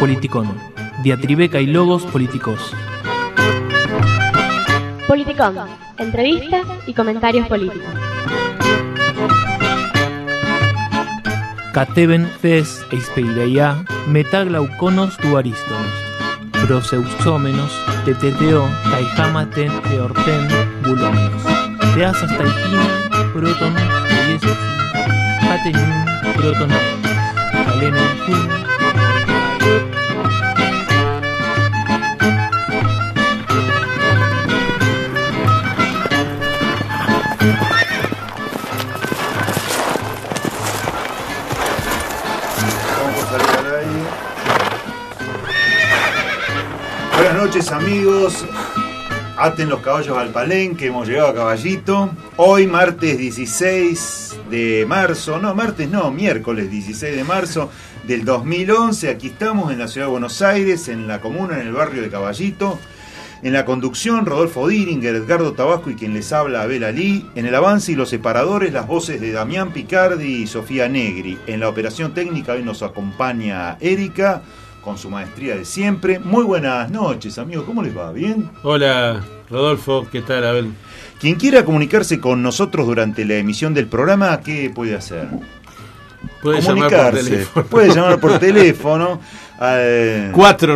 Politicón. Diatribeca y logos políticos. Politicón. Entrevistas y comentarios políticos. Cateben fes eispeideia metaglauconos tu arístonos. Proseusómenos, teteteo, caijamaten, eorten, bulómenos. Teasas taipina, proton, yesus, hatenun, proton, alenon, kun. Buenas noches, amigos. Aten los caballos al palenque, hemos llegado a Caballito. Hoy martes 16 de marzo, miércoles 16 de marzo del 2011. Aquí estamos en la ciudad de Buenos Aires, en la comuna, en el barrio de Caballito. En la conducción, Rodolfo Diringer, Edgardo Tabasco y quien les habla, Abel Alí. En el avance y los separadores, las voces de Damián Picardi y Sofía Negri. En la operación técnica hoy nos acompaña Erika, con su maestría de siempre. Muy buenas noches, amigos. ¿Cómo les va? ¿Bien? Hola, Rodolfo. ¿Qué tal, Abel? Quien quiera comunicarse con nosotros durante la emisión del programa, ¿qué puede hacer? Puede llamar por teléfono. Puede llamar por teléfono al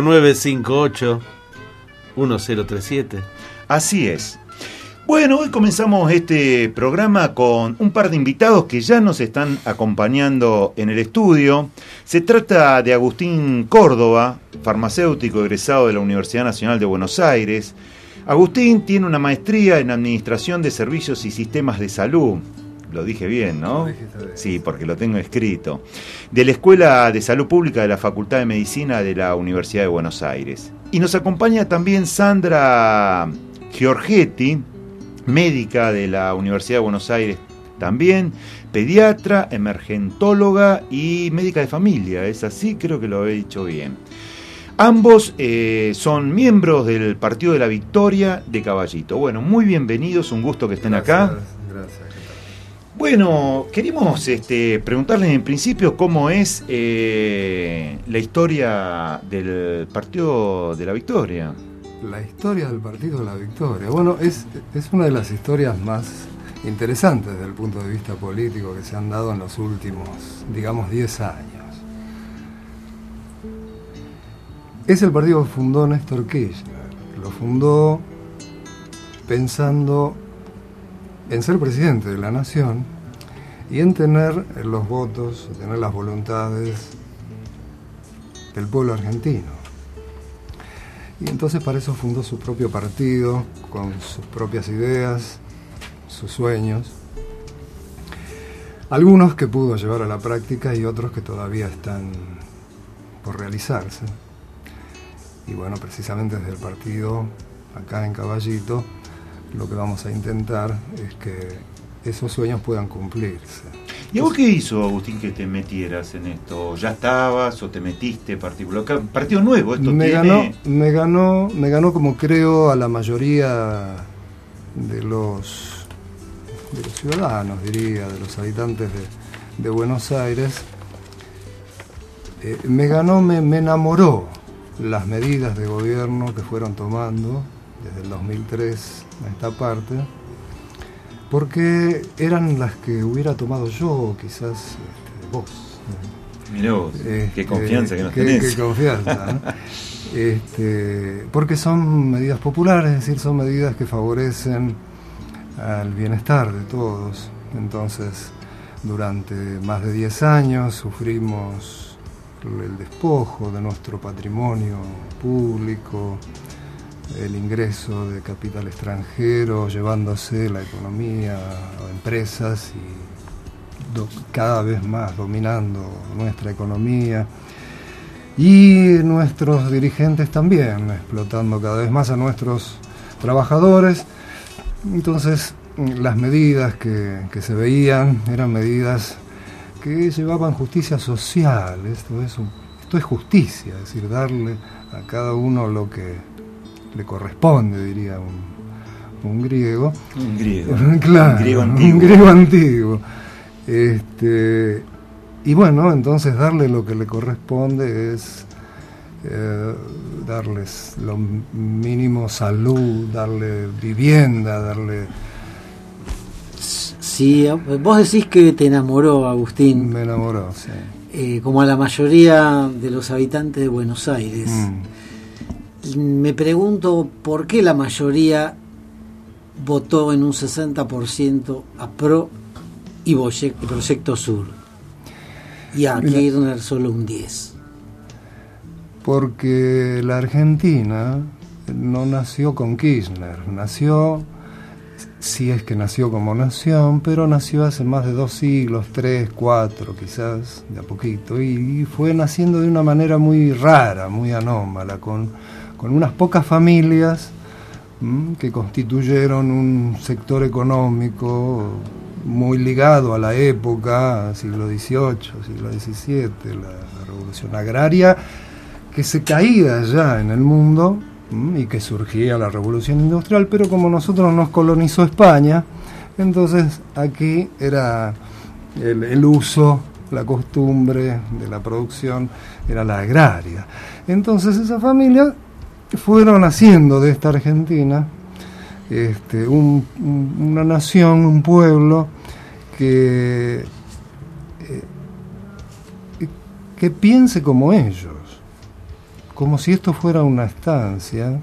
4958-1037. Así es. Bueno, hoy comenzamos este programa con un par de invitados que ya nos están acompañando en el estudio. Se trata de Agustín Córdoba, farmacéutico egresado de la Universidad Nacional de Buenos Aires. Agustín tiene una maestría en Administración de Servicios y Sistemas de Salud. Lo dije bien, ¿no? Sí, porque lo tengo escrito. De la Escuela de Salud Pública de la Facultad de Medicina de la Universidad de Buenos Aires. Y nos acompaña también Sandra Giorgetti, médica de la Universidad de Buenos Aires también, pediatra, emergentóloga y médica de familia. Es así, creo que lo he dicho bien. Ambos son miembros del Partido de la Victoria de Caballito. Bueno, muy bienvenidos, un gusto que estén acá. Gracias. Bueno, queríamos preguntarles en principio cómo es la historia del Partido de la Victoria. La historia del Partido de la Victoria. Bueno, es una de las historias más interesantes desde el punto de vista político que se han dado en los últimos, digamos, 10 años. Es el partido que fundó Néstor Kirchner. Lo fundó pensando en ser presidente de la nación y en tener los votos, tener las voluntades del pueblo argentino. Y entonces para eso fundó su propio partido, con sus propias ideas, sus sueños. Algunos que pudo llevar a la práctica y otros que todavía están por realizarse. Y bueno, precisamente desde el partido, acá en Caballito, lo que vamos a intentar es que esos sueños puedan cumplirse. ¿Y a vos qué hizo, Agustín, que te metieras en esto? ¿Ya estabas o te metiste particular? ¿Partido nuevo? Esto me tiene... ganó como creo a la mayoría de los ciudadanos, diría, de los habitantes de Buenos Aires. Me enamoró las medidas de gobierno que fueron tomando desde el 2003 a esta parte, porque eran las que hubiera tomado yo, quizás vos. Mirá vos, qué confianza que nos tenés. Qué confianza, ¿no? Porque son medidas populares, es decir, son medidas que favorecen al bienestar de todos. Entonces, durante más de 10 años sufrimos el despojo de nuestro patrimonio público, el ingreso de capital extranjero, llevándose la economía a empresas y cada vez más dominando nuestra economía. Y nuestros dirigentes también, explotando cada vez más a nuestros trabajadores. Entonces, las medidas que se veían eran medidas que llevaban justicia social. Esto es justicia, es decir, darle a cada uno lo que le corresponde, diría un griego. Un griego. Claro, un griego antiguo. Y bueno, entonces darle lo que le corresponde es darles lo mínimo salud, darle vivienda, darle... Sí, vos decís que te enamoró, Agustín. Me enamoró, sí. Como a la mayoría de los habitantes de Buenos Aires. Me pregunto por qué la mayoría votó en un 60% a PRO y Proyecto Sur, y a Kirchner solo un 10%. Porque la Argentina no nació con Kirchner, nació, si es que nació como nación, pero nació hace más de 2 siglos, 3, 4 quizás, de a poquito, y fue naciendo de una manera muy rara, muy anómala, con unas pocas familias que constituyeron un sector económico muy ligado a la época, siglo XVIII, siglo XVII, la revolución agraria, que se caía ya en el mundo y que surgía la revolución industrial, pero como nosotros nos colonizó España, entonces aquí era el uso, la costumbre de la producción era la agraria. Entonces esas familias fueron haciendo de esta Argentina una nación, un pueblo que piense como ellos, como si esto fuera una estancia.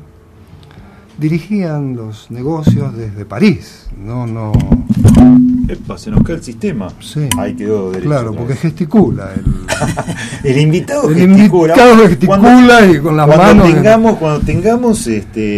Dirigían los negocios desde París, no. Epa, se nos cae el sistema. Sí. Ahí quedó derecho. Claro, porque gesticula. El invitado gesticula y con las manos. Cuando tengamos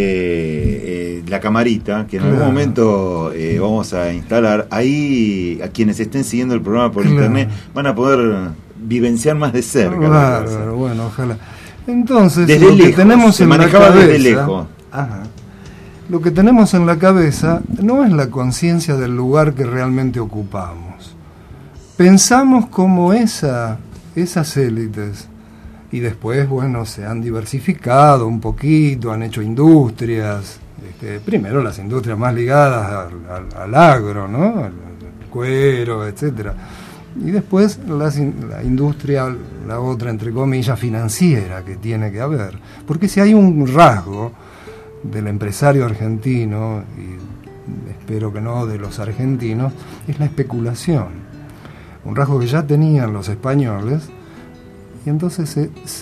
la camarita, que en algún momento vamos a instalar, ahí a quienes estén siguiendo el programa por internet van a poder vivenciar más de cerca. Claro, bueno, ojalá. Entonces, desde lo lejos, que tenemos se en manejaba la cabeza, desde lejos. Ajá. Lo que tenemos en la cabeza no es la conciencia del lugar que realmente ocupamos. Pensamos como esas élites, y después, bueno, se han diversificado un poquito, han hecho industrias, primero las industrias más ligadas al agro, ¿no? Al cuero, etcétera. Y después la industria, la otra, entre comillas, financiera que tiene que haber. Porque si hay un rasgo del empresario argentino, y espero que no de los argentinos, es la especulación. Un rasgo que ya tenían los españoles, y entonces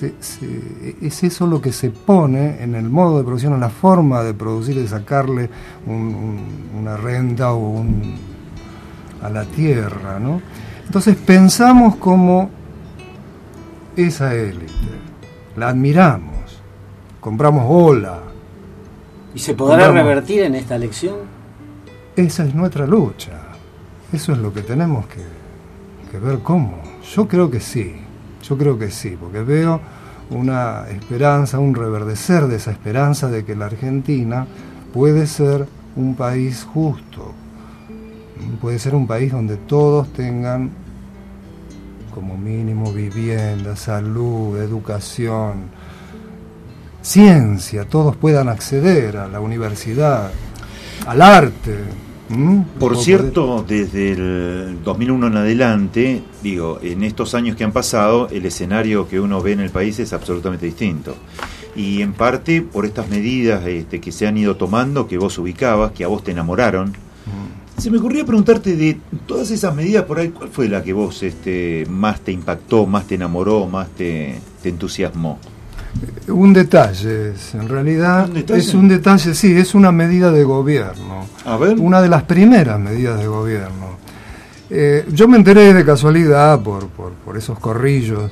es eso lo que se pone en el modo de producción, en la forma de producir, de sacarle una renta a la tierra, ¿no? Entonces pensamos como esa élite, la admiramos, compramos ola. ¿Y se podrá revertir en esta elección? Esa es nuestra lucha, eso es lo que tenemos que ver cómo. Yo creo que sí, porque veo una esperanza, un reverdecer de esa esperanza de que la Argentina puede ser un país justo. Puede ser un país donde todos tengan como mínimo vivienda, salud, educación, ciencia, todos puedan acceder a la universidad, al arte. Por cierto, desde el 2001 en adelante, en estos años que han pasado, el escenario que uno ve en el país es absolutamente distinto. Y en parte por estas medidas que se han ido tomando, que vos ubicabas, que a vos te enamoraron. Se me ocurría preguntarte, de todas esas medidas por ahí, ¿cuál fue la que vos más te impactó, más te enamoró, más te entusiasmó? Un detalle, en realidad es un detalle, sí, es una medida de gobierno. A ver. Una de las primeras medidas de gobierno. Yo me enteré de casualidad por esos corrillos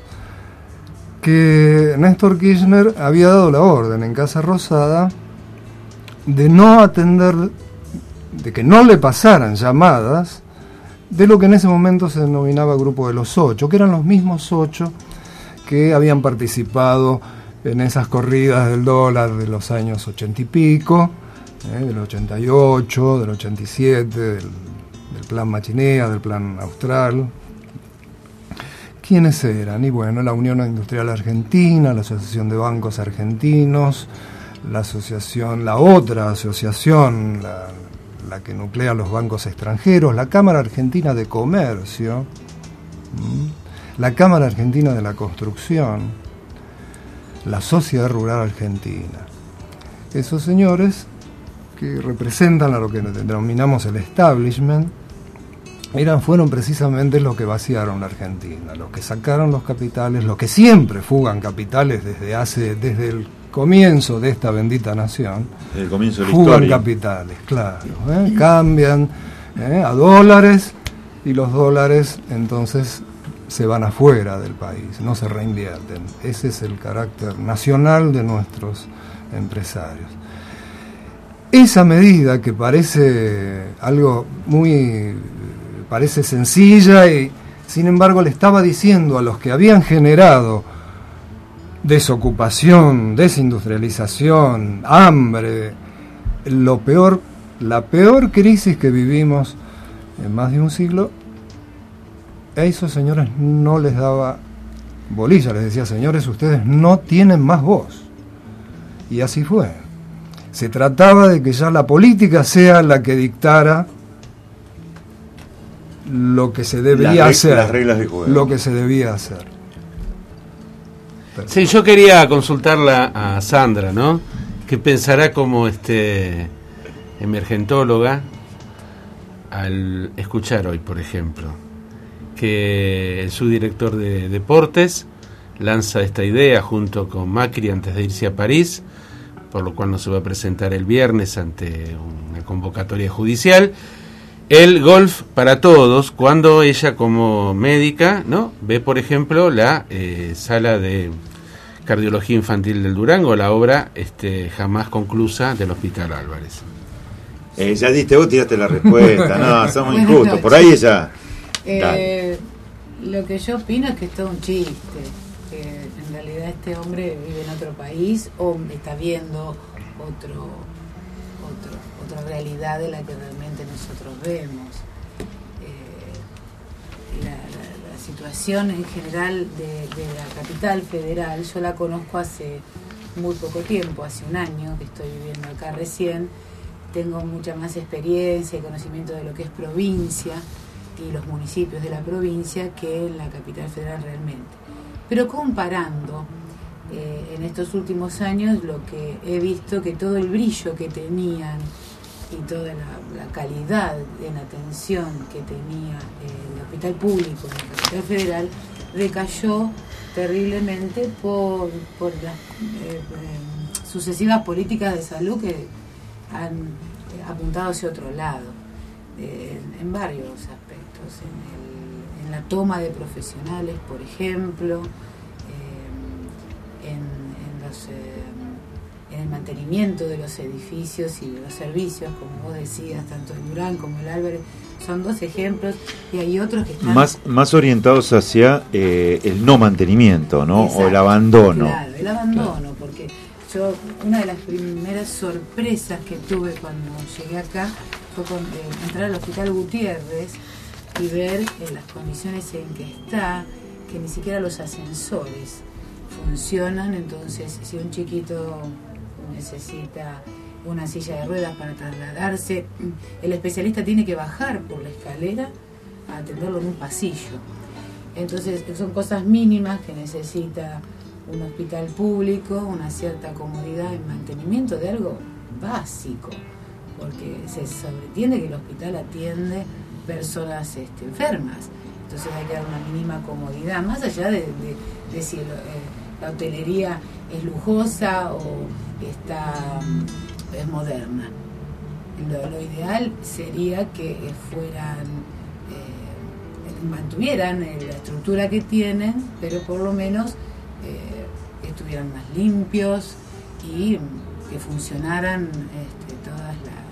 que Néstor Kirchner había dado la orden en Casa Rosada de no atender, de que no le pasaran llamadas de lo que en ese momento se denominaba Grupo de los 8, que eran los mismos 8 que habían participado en esas corridas del dólar de los años 80 y pico, del 88, del 87, del plan Machinea, del plan Austral. ¿Quiénes eran? Y bueno, la Unión Industrial Argentina, la Asociación de Bancos Argentinos, la otra asociación, la que nuclea los bancos extranjeros, la Cámara Argentina de Comercio, la Cámara Argentina de la Construcción, la sociedad rural argentina. Esos señores que representan a lo que denominamos el establishment, fueron precisamente los que vaciaron la Argentina, los que sacaron los capitales, los que siempre fugan capitales desde el comienzo de esta bendita nación. El comienzo de la fugan historia. Capitales, claro, cambian a dólares, y los dólares entonces se van afuera del país, no se reinvierten. Ese es el carácter nacional de nuestros empresarios. Esa medida, que parece algo parece sencilla, y sin embargo le estaba diciendo a los que habían generado desocupación, desindustrialización, hambre, la peor crisis que vivimos en más de un siglo, a esos señores no les daba bolilla, les decía: señores, ustedes no tienen más voz. Y así fue. Se trataba de que ya la política sea la que dictara lo que se debía hacer, las reglas de juego. Lo que se debía hacer. Sí, yo quería consultarla a Sandra, ¿no? ¿Qué pensará como emergentóloga al escuchar hoy, por ejemplo, que el subdirector de deportes lanza esta idea junto con Macri antes de irse a París, por lo cual no se va a presentar el viernes ante una convocatoria judicial? El golf para todos, cuando ella como médica, ¿no?, ve, por ejemplo, la sala de cardiología infantil del Durango, la obra jamás conclusa del Hospital Álvarez. Ya vos tiraste la respuesta. No, somos injustos. Por ahí ella... Lo que yo opino es que es todo un chiste, que en realidad este hombre vive en otro país o está viendo otra realidad de la que realmente nosotros vemos. La situación en general de la capital federal, yo la conozco hace muy poco tiempo, hace un año que estoy viviendo acá recién. Tengo mucha más experiencia y conocimiento de lo que es provincia y los municipios de la provincia que en la capital federal realmente. Pero comparando en estos últimos años, lo que he visto, que todo el brillo que tenían y toda la calidad en atención que tenía el hospital público en la capital federal recayó terriblemente por las sucesivas políticas de salud que han apuntado hacia otro lado, en varios aspectos, en la toma de profesionales, por ejemplo, en el mantenimiento de los edificios y de los servicios, como vos decías, tanto el Durán como el Álvarez, son dos ejemplos, y hay otros que están más orientados hacia el no mantenimiento, ¿no? Exacto, o el abandono. Claro, el abandono, porque yo, una de las primeras sorpresas que tuve cuando llegué acá fue entrar al Hospital Gutiérrez y ver las condiciones en que está, que ni siquiera los ascensores funcionan. Entonces, si un chiquito necesita una silla de ruedas para trasladarse, el especialista tiene que bajar por la escalera a atenderlo en un pasillo. Entonces, son cosas mínimas que necesita un hospital público, una cierta comodidad en mantenimiento de algo básico, porque se sobreentiende que el hospital atiende personas enfermas, entonces hay que dar una mínima comodidad, más allá de si la hotelería es lujosa o es moderna. Lo ideal sería que mantuvieran la estructura que tienen, pero por lo menos estuvieran más limpios y que funcionaran todas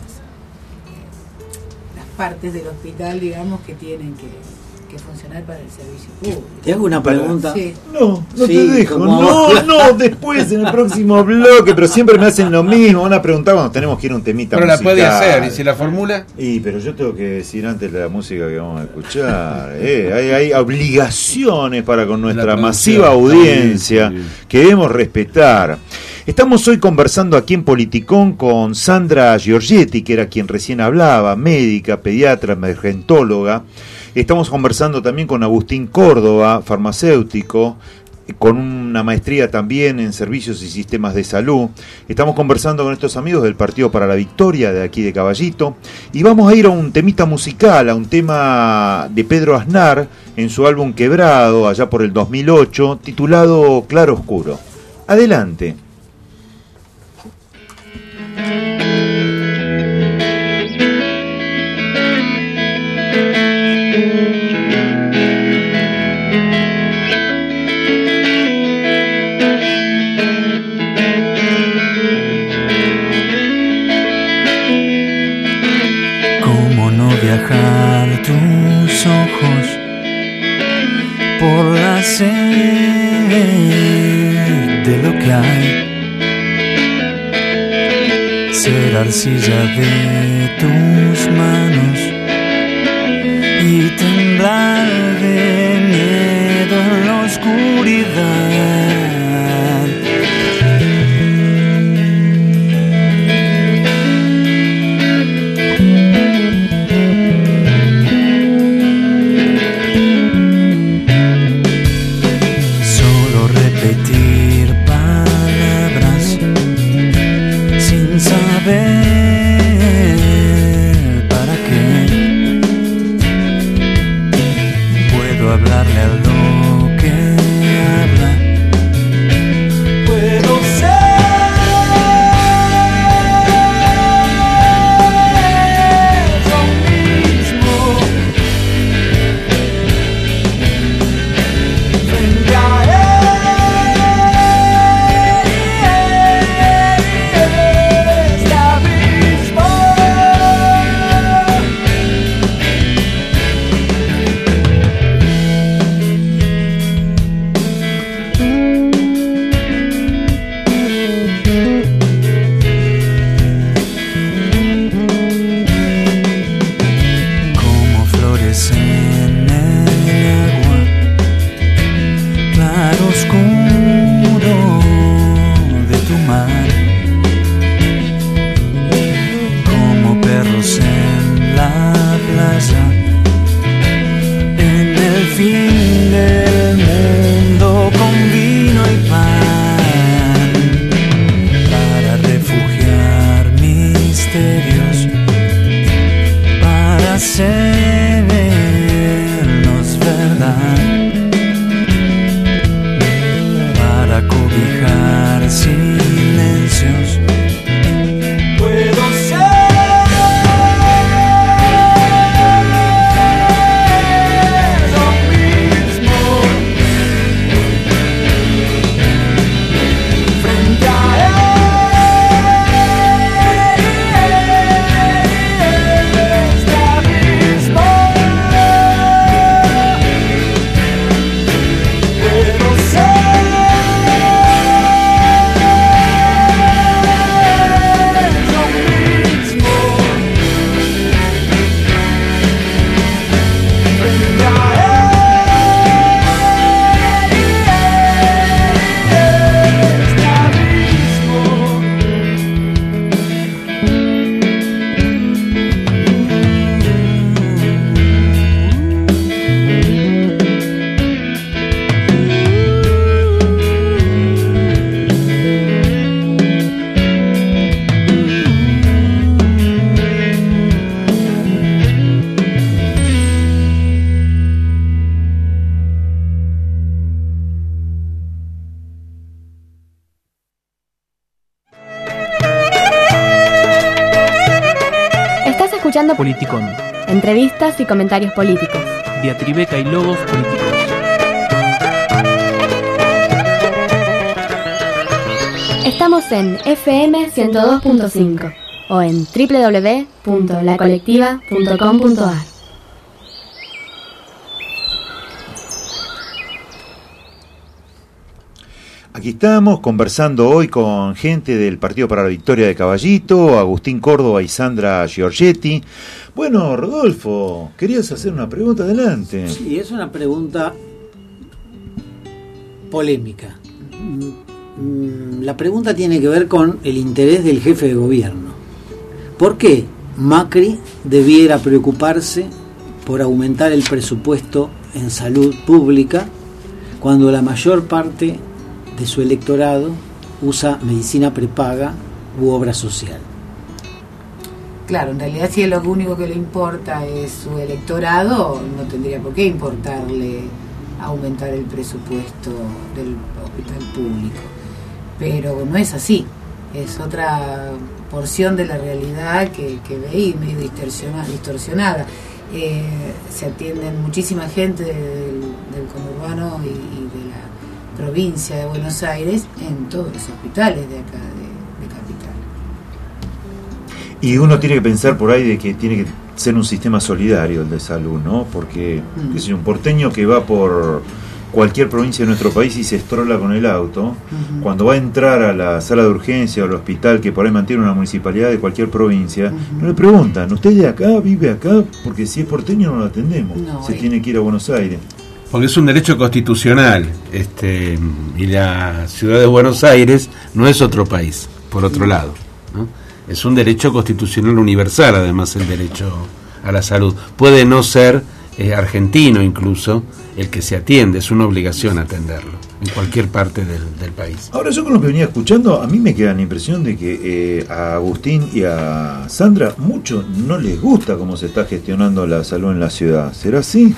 las partes del hospital, digamos, que tienen que funcionar para el servicio público. ¿Te hago una pregunta? Sí. No Sí, te dejo. como- No, después en el próximo bloque, pero siempre me hacen lo mismo. Van a preguntar cuando tenemos que ir a un temita Pero la musical. puede hacer, y si la formula... Pero yo tengo que decir antes la música que vamos a escuchar. Hay obligaciones para con nuestra La masiva producción, audiencia está bien. que debemos respetar. Estamos hoy conversando aquí en Politicón con Sandra Giorgetti, que era quien recién hablaba, médica, pediatra, emergentóloga. Estamos conversando también con Agustín Córdoba, farmacéutico, con una maestría también en servicios y sistemas de salud. Estamos conversando con estos amigos del Partido para la Victoria de aquí de Caballito y vamos a ir a un temita musical, a un tema de Pedro Aznar en su álbum Quebrado, allá por el 2008, titulado Claro Oscuro. Adelante. Viajar tus ojos por la sed de lo que hay, ser arcilla de tus manos y temblar de miedo en la oscuridad. ¿Para qué? Puedo hablarle a lo que habla. Puedo ser yo mismo frente a él. Politicón. Entrevistas y comentarios políticos. Diatribeca y logos políticos. Estamos en FM 102.5 o en www.lacolectiva.com.ar. Aquí estamos conversando hoy con gente del Partido para la Victoria de Caballito, Agustín Córdoba y Sandra Giorgetti. Bueno, Rodolfo, querías hacer una pregunta, adelante. Sí, es una pregunta polémica. La pregunta tiene que ver con el interés del jefe de gobierno. ¿Por qué Macri debiera preocuparse por aumentar el presupuesto en salud pública cuando la mayor parte de su electorado usa medicina prepaga u obra social? Claro, en realidad si lo único que le importa es su electorado, no tendría por qué importarle aumentar el presupuesto del hospital público. Pero no es así, es otra porción de la realidad que veí medio distorsionada. Se atienden muchísima gente del conurbano y de la provincia de Buenos Aires en todos los hospitales de acá de capital. Y uno tiene que pensar por ahí de que tiene que ser un sistema solidario el de salud, ¿no? Porque qué sé yo, un porteño que va por cualquier provincia de nuestro país y se estrola con el auto, cuando va a entrar a la sala de urgencia o al hospital que por ahí mantiene una municipalidad de cualquier provincia, no le preguntan, ¿usted es de acá, vive acá? Porque si es porteño no lo atendemos, se tiene que ir a Buenos Aires. Porque es un derecho constitucional, y la ciudad de Buenos Aires no es otro país, por otro lado, ¿no? Es un derecho constitucional universal, además, el derecho a la salud. Puede no ser argentino incluso el que se atiende, es una obligación atenderlo en cualquier parte del país. Ahora, yo con lo que venía escuchando, a mí me queda la impresión de que a Agustín y a Sandra mucho no les gusta cómo se está gestionando la salud en la ciudad. ¿Será así?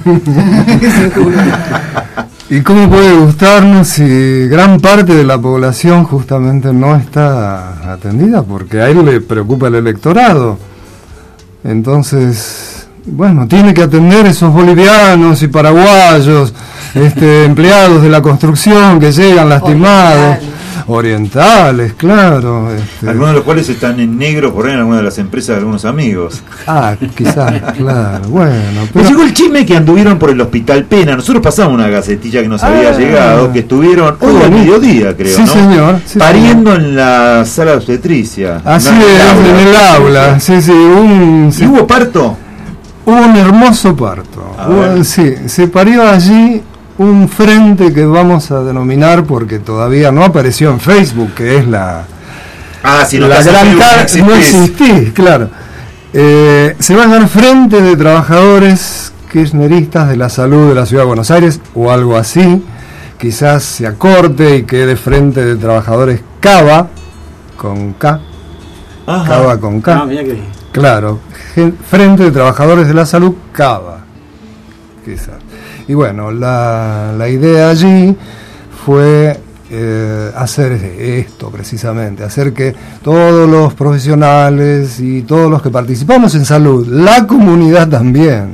¿Y cómo puede gustarnos si gran parte de la población justamente no está atendida? Porque a él le preocupa el electorado. Entonces, bueno, tiene que atender esos bolivianos y paraguayos, empleados de la construcción que llegan lastimados. Orientales, claro. Algunos de los cuales están en negro por ahí en alguna de las empresas de algunos amigos. Ah, quizás, claro, bueno. Pero llegó el chisme que anduvieron por el Hospital Pena. Nosotros pasamos una gacetilla que nos había llegado, que estuvieron hoy al mediodía, creo, sí, ¿no? Señor, sí, pariendo señor. En la sala de obstetricia. Así es, en el aula. Sí, sí, ¿Y hubo parto? Hubo un hermoso parto. Sí, se parió allí un frente que vamos a denominar, porque todavía no apareció en Facebook, que es la gran cara, no existís, claro. Se va a llamar Frente de Trabajadores Kirchneristas de la Salud de la Ciudad de Buenos Aires, o algo así. Quizás se acorte y quede Frente de Trabajadores Cava, con K. Ajá. Cava con K. Mira que... Claro, Frente de Trabajadores de la Salud Cava, quizás. Y bueno, la idea allí fue hacer esto precisamente, hacer que todos los profesionales y todos los que participamos en salud, la comunidad también,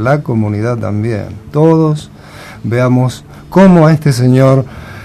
todos veamos cómo a este señor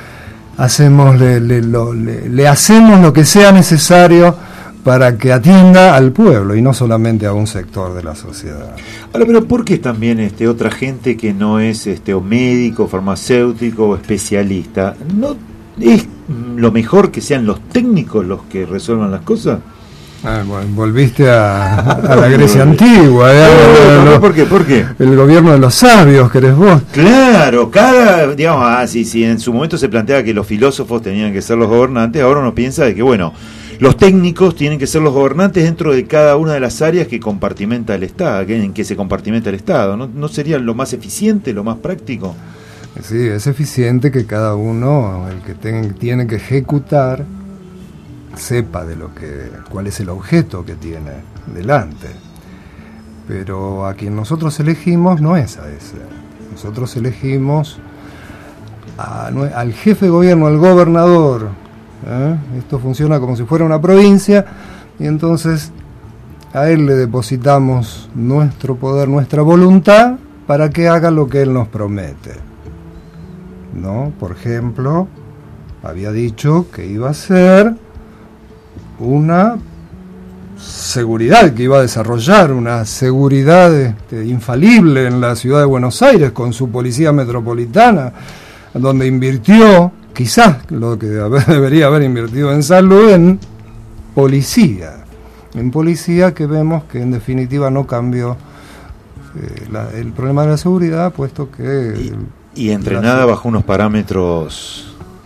le hacemos lo que sea necesario para que atienda al pueblo y no solamente a un sector de la sociedad. Ahora, pero ¿por qué también otra gente que no es o médico, farmacéutico o especialista? ¿No es lo mejor que sean los técnicos los que resuelvan las cosas? Bueno, volviste a la Grecia antigua. ¿Por qué? El gobierno de los sabios, ¿querés vos? Claro, digamos, si en su momento se planteaba que los filósofos tenían que ser los gobernantes, ahora uno piensa de que, bueno, los técnicos tienen que ser los gobernantes dentro de cada una de las áreas que compartimenta el Estado, en que se compartimenta el Estado. ¿No sería lo más eficiente, lo más práctico? Sí, es eficiente que cada uno, el que tiene que ejecutar, sepa cuál es el objeto que tiene delante. Pero a quien nosotros elegimos no es a ese. Nosotros elegimos al jefe de gobierno, al gobernador. Esto funciona como si fuera una provincia, y entonces a él le depositamos nuestro poder, nuestra voluntad, para que haga lo que él nos promete, ¿no? Por ejemplo, había dicho que iba a ser una seguridad, que iba a desarrollar una seguridad infalible en la ciudad de Buenos Aires, con su policía metropolitana, donde invirtió quizás lo que debería haber invertido en salud, en policía que vemos que en definitiva no cambió el problema de la seguridad, puesto que... Y entrenada bajo unos parámetros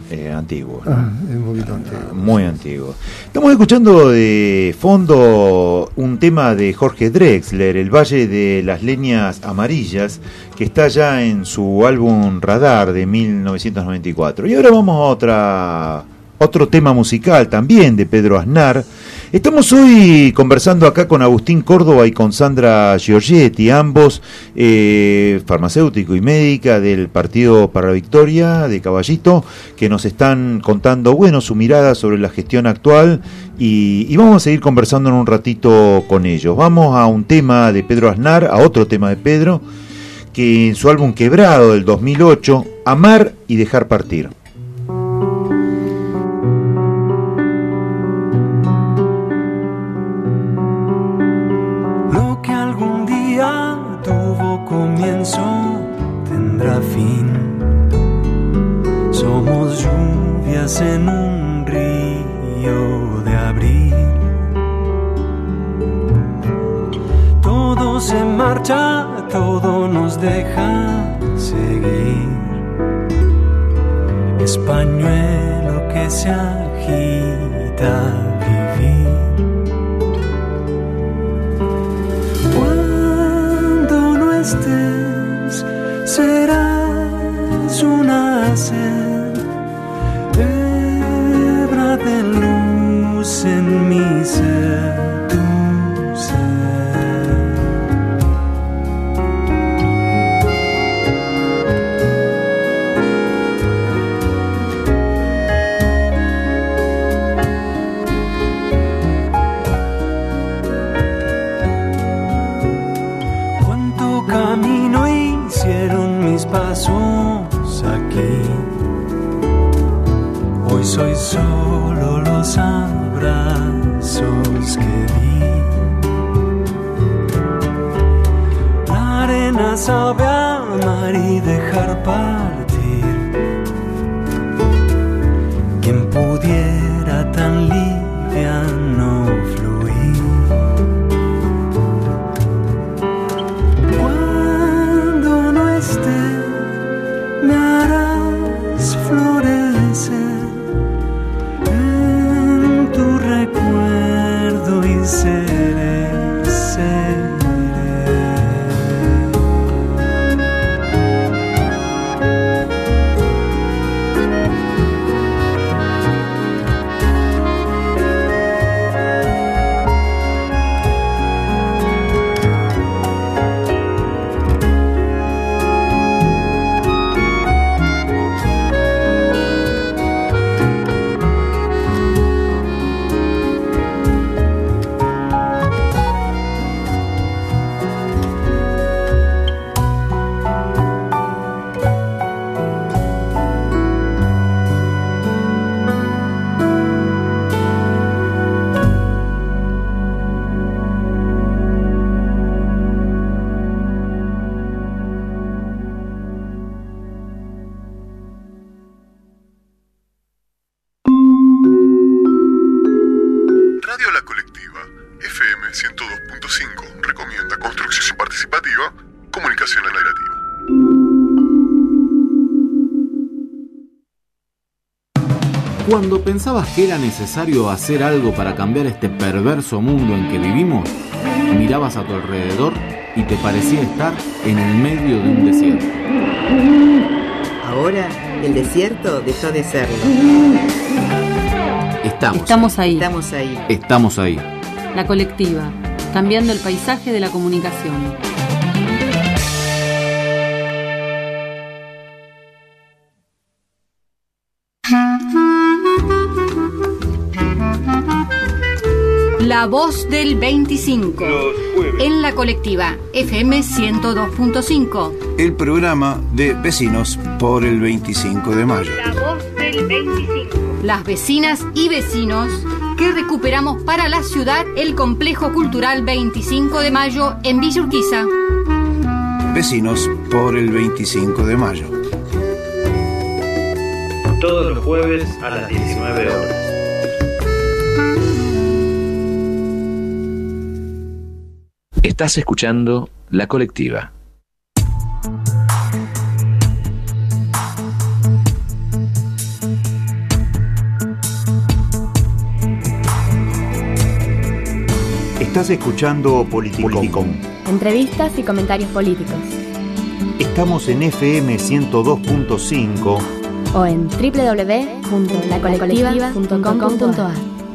antiguos, ¿no? Es un poquito antiguo. Muy antiguo. Estamos escuchando de fondo un tema de Jorge Drexler, El Valle de las Leñas Amarillas, que está ya en su álbum Radar de 1994. Y ahora vamos a otro tema musical también de Pedro Aznar. Estamos hoy conversando acá con Agustín Córdoba y con Sandra Giorgetti, ambos farmacéutico y médica del Partido para la Victoria de Caballito, que nos están contando, bueno, su mirada sobre la gestión actual y vamos a seguir conversando en un ratito con ellos. Vamos a un tema de Pedro Aznar, a otro tema de Pedro, que en su álbum Quebrado del 2008, Amar y Dejar Partir. Tendrá fin. Somos lluvias en un río de abril. Todo se marcha, todo nos deja seguir. Es pañuelo que se agita vivir. Cuando no estés, serás una sed, hebra de luz en mi ser, tu ser. Cuánto camino hicieron mis pasos aquí. Hoy soy solo los abrazos que di. La arena sabe amar y dejar partir. Quien pudiera tan liviano fluir. Me harás florecer en tu recuerdo y seré, seré. Cuando pensabas que era necesario hacer algo para cambiar este perverso mundo en que vivimos, mirabas a tu alrededor y te parecía estar en el medio de un desierto. Ahora, el desierto dejó de serlo. Estamos ahí. Estamos ahí. La Colectiva, cambiando el paisaje de la comunicación. La voz del 25. En la Colectiva FM 102.5. El programa de Vecinos por el 25 de mayo. La voz del 25. Las vecinas y vecinos que recuperamos para la ciudad el complejo cultural 25 de mayo en Villa Urquiza. Vecinos por el 25 de mayo. Todos los jueves a las 19 horas. Estás escuchando La Colectiva. Estás escuchando Politicom. Entrevistas y comentarios políticos. Estamos en FM 102.5 o en www.lacolectiva.com.ar.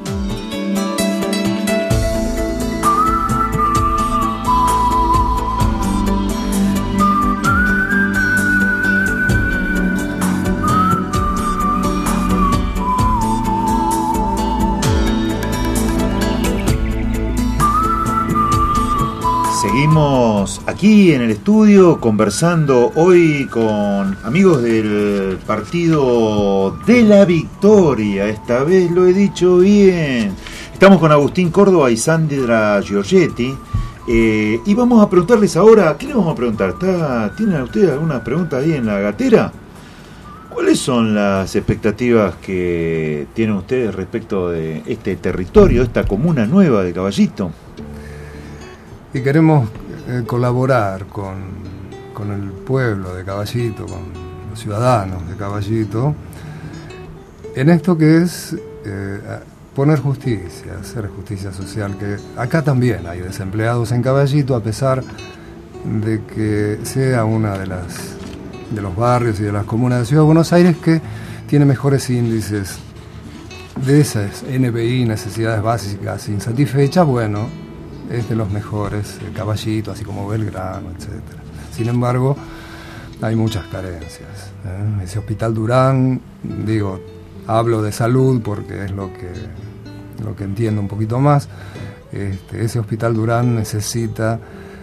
Seguimos aquí en el estudio conversando hoy con amigos del Partido de la Victoria. Esta vez lo he dicho bien. Estamos con Agustín Córdoba y Sandra Giorgetti. Y vamos a preguntarles ahora, ¿qué le vamos a preguntar? ¿Tienen ustedes alguna pregunta ahí en la gatera? ¿Cuáles son las expectativas que tienen ustedes respecto de este territorio, esta comuna nueva de Caballito? Y queremos colaborar con el pueblo de Caballito, con los ciudadanos de Caballito, en esto que es poner justicia, hacer justicia social, que acá también hay desempleados en Caballito, a pesar de que sea una de los barrios y de las comunas de Ciudad de Buenos Aires que tiene mejores índices de esas NBI, necesidades básicas insatisfechas. Bueno, es de los mejores, Caballito, así como Belgrano, etcétera. Sin embargo, hay muchas carencias. Ese Hospital Durán, hablo de salud porque es lo que entiendo un poquito más. Ese Hospital Durán necesita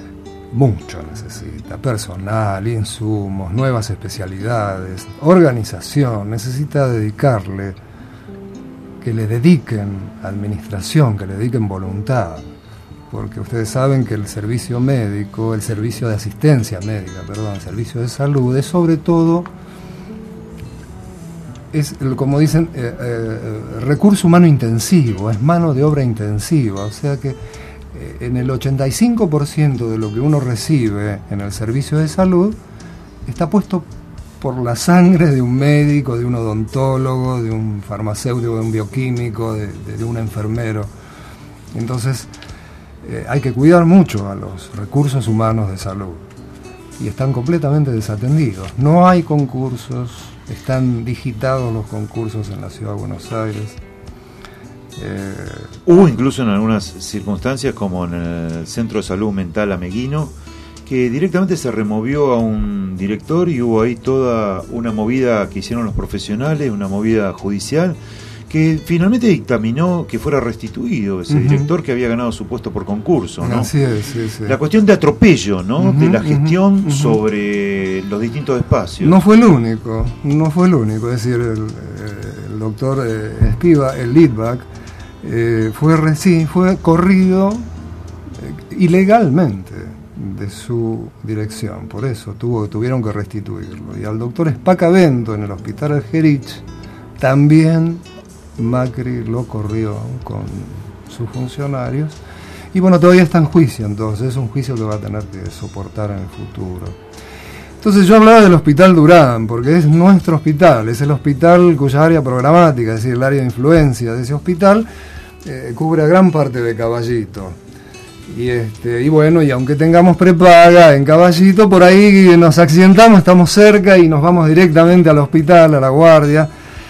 personal, insumos, nuevas especialidades, organización, necesita que le dediquen administración, que le dediquen voluntad. Porque ustedes saben que el servicio médico, el servicio de asistencia médica, el servicio de salud, es sobre todo, es como dicen, recurso humano intensivo, es mano de obra intensiva, o sea que en el 85% de lo que uno recibe en el servicio de salud está puesto por la sangre de un médico, de un odontólogo, de un farmacéutico, de un bioquímico, de un enfermero. Entonces, hay que cuidar mucho a los recursos humanos de salud y están completamente desatendidos. No hay concursos, están digitados los concursos en la Ciudad de Buenos Aires. Hubo incluso en algunas circunstancias, como en el Centro de Salud Mental Ameguino, que directamente se removió a un director y hubo ahí toda una movida que hicieron los profesionales, una movida judicial, que finalmente dictaminó que fuera restituido ese director que había ganado su puesto por concurso, ¿no? Así es, sí. La cuestión de atropello, ¿no? De la gestión sobre los distintos espacios. No fue el único, es decir, el doctor Espiva, el Lidbach, fue corrido ilegalmente de su dirección, por eso tuvieron que restituirlo. Y al doctor Spacavento en el hospital Algerich también Macri lo corrió con sus funcionarios y bueno, todavía está en juicio, entonces es un juicio que va a tener que soportar en el futuro. Entonces yo hablaba del Hospital Durán porque es nuestro hospital, es el hospital cuya área programática, es decir, el área de influencia de ese hospital cubre a gran parte de Caballito. Y bueno, y aunque tengamos prepaga en Caballito, por ahí nos accidentamos, estamos cerca y nos vamos directamente al hospital, a la guardia.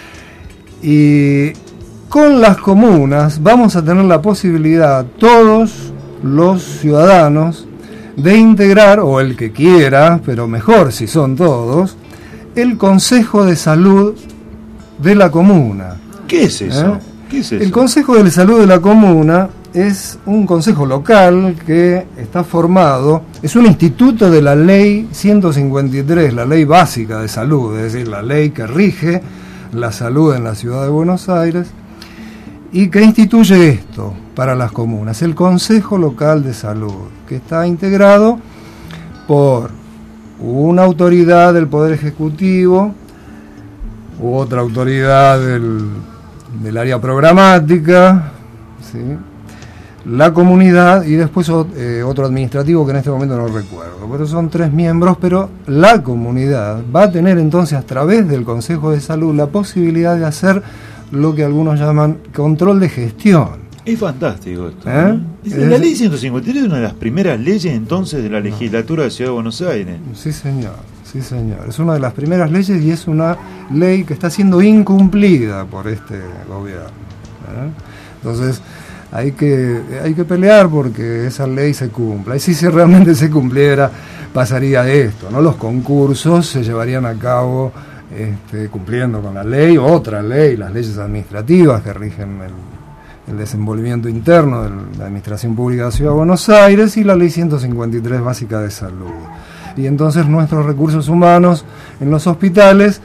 Y con las comunas vamos a tener la posibilidad, todos los ciudadanos, de integrar, o el que quiera, pero mejor si son todos, el Consejo de Salud de la comuna. ¿Qué es eso? ¿Qué es eso? El Consejo de Salud de la comuna es un consejo local que está formado, es un instituto de la ley 153, la ley básica de salud, es decir, la ley que rige la salud en la Ciudad de Buenos Aires, y que instituye esto para las comunas, el Consejo Local de Salud, que está integrado por una autoridad del Poder Ejecutivo, u otra autoridad del área programática, ¿sí?, la comunidad y después otro administrativo que en este momento no recuerdo, pero son 3 miembros, pero la comunidad va a tener entonces a través del Consejo de Salud la posibilidad de hacer lo que algunos llaman control de gestión. Es fantástico esto. La ley 153 es una de las primeras leyes entonces de la legislatura de Ciudad de Buenos Aires. Sí, señor. Es una de las primeras leyes y es una ley que está siendo incumplida por este gobierno. Entonces hay que pelear porque esa ley se cumpla. Y si realmente se cumpliera, pasaría esto, ¿no? Los concursos se llevarían a cabo cumpliendo con la ley, otra ley, las leyes administrativas que rigen el desenvolvimiento interno de la Administración Pública de la Ciudad de Buenos Aires y la Ley 153 básica de salud. Y entonces nuestros recursos humanos en los hospitales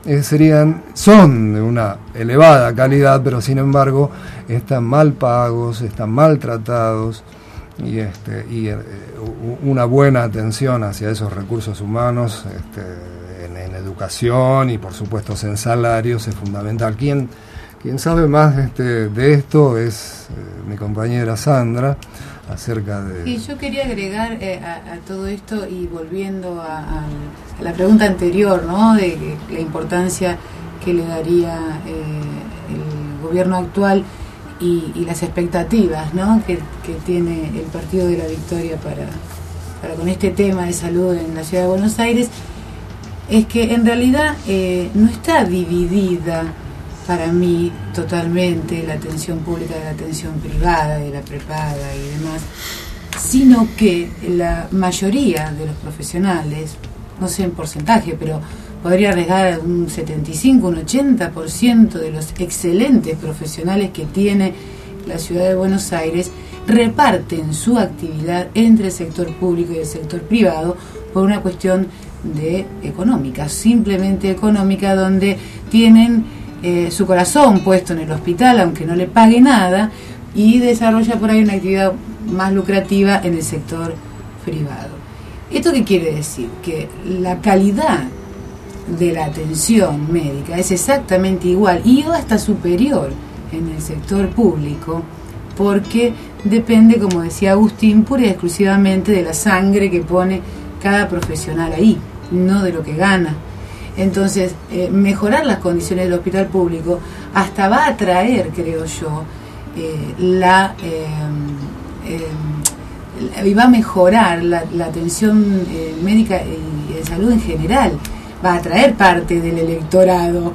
son de una elevada calidad, pero sin embargo están mal pagos, están maltratados y una buena atención hacia esos recursos humanos en educación y por supuesto en salarios es fundamental. Quien sabe más de esto es mi compañera Sandra, acerca de... Y yo quería agregar a todo esto y volviendo a la pregunta anterior, ¿no? De la importancia que le daría el gobierno actual y las expectativas, ¿no? que tiene el Partido de la Victoria para con este tema de salud en la Ciudad de Buenos Aires, es que en realidad no está dividida para mí totalmente la atención pública de la atención privada, de la prepaga y demás, sino que la mayoría de los profesionales, no sé en porcentaje, pero podría arriesgar un 75, un 80% de los excelentes profesionales que tiene la Ciudad de Buenos Aires reparten su actividad entre el sector público y el sector privado por una cuestión económica, simplemente económica, donde tienen su corazón puesto en el hospital, aunque no le pague nada, y desarrolla por ahí una actividad más lucrativa en el sector privado. ¿Esto qué quiere decir? Que la calidad de la atención médica es exactamente igual y hasta superior en el sector público, porque depende, como decía Agustín, pura y exclusivamente de la sangre que pone cada profesional ahí, no de lo que gana. Entonces, mejorar las condiciones del hospital público hasta va a traer, creo yo, y va a mejorar la atención médica y de salud en general. Va a atraer parte del electorado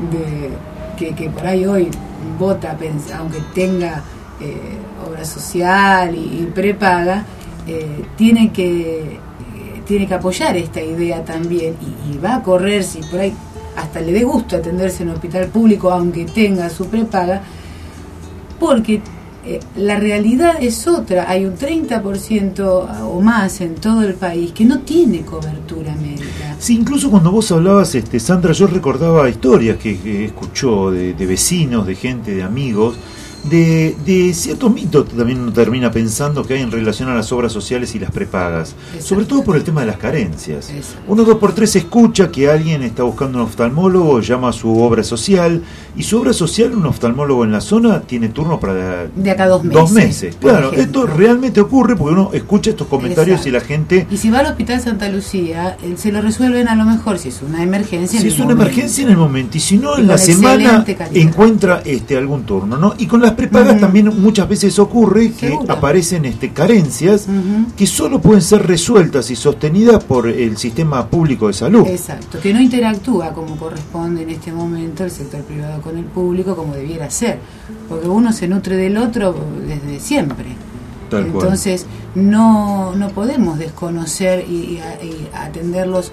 que por ahí hoy vota, aunque tenga obra social y prepaga, tiene que apoyar esta idea también y va a correr, si por ahí hasta le dé gusto atenderse en un hospital público aunque tenga su prepaga, porque la realidad es otra. Hay un 30% o más en todo el país que no tiene cobertura médica. Sí, incluso cuando vos hablabas, Sandra, yo recordaba historias que escuchó de vecinos, de gente, de amigos, de ciertos mitos también uno termina pensando que hay en relación a las obras sociales y las prepagas, sobre todo por el tema de las carencias. Uno 2x3 escucha que alguien está buscando un oftalmólogo, llama a su obra social, y su obra social, un oftalmólogo en la zona tiene turno para de acá 2 meses. 2 meses. Claro, esto realmente ocurre porque uno escucha estos comentarios. Exacto. Y la gente... Y si va al Hospital Santa Lucía, se lo resuelven a lo mejor si es una emergencia. Si es una emergencia en el momento, y si no en la semana encuentra algún turno, ¿no? Y con las prepagas también muchas veces ocurre que aparecen carencias que solo pueden ser resueltas y sostenidas por el sistema público de salud. Exacto, que no interactúa como corresponde en este momento el sector privado con el público como debiera ser, porque uno se nutre del otro desde siempre. Tal Entonces no podemos desconocer y atenderlos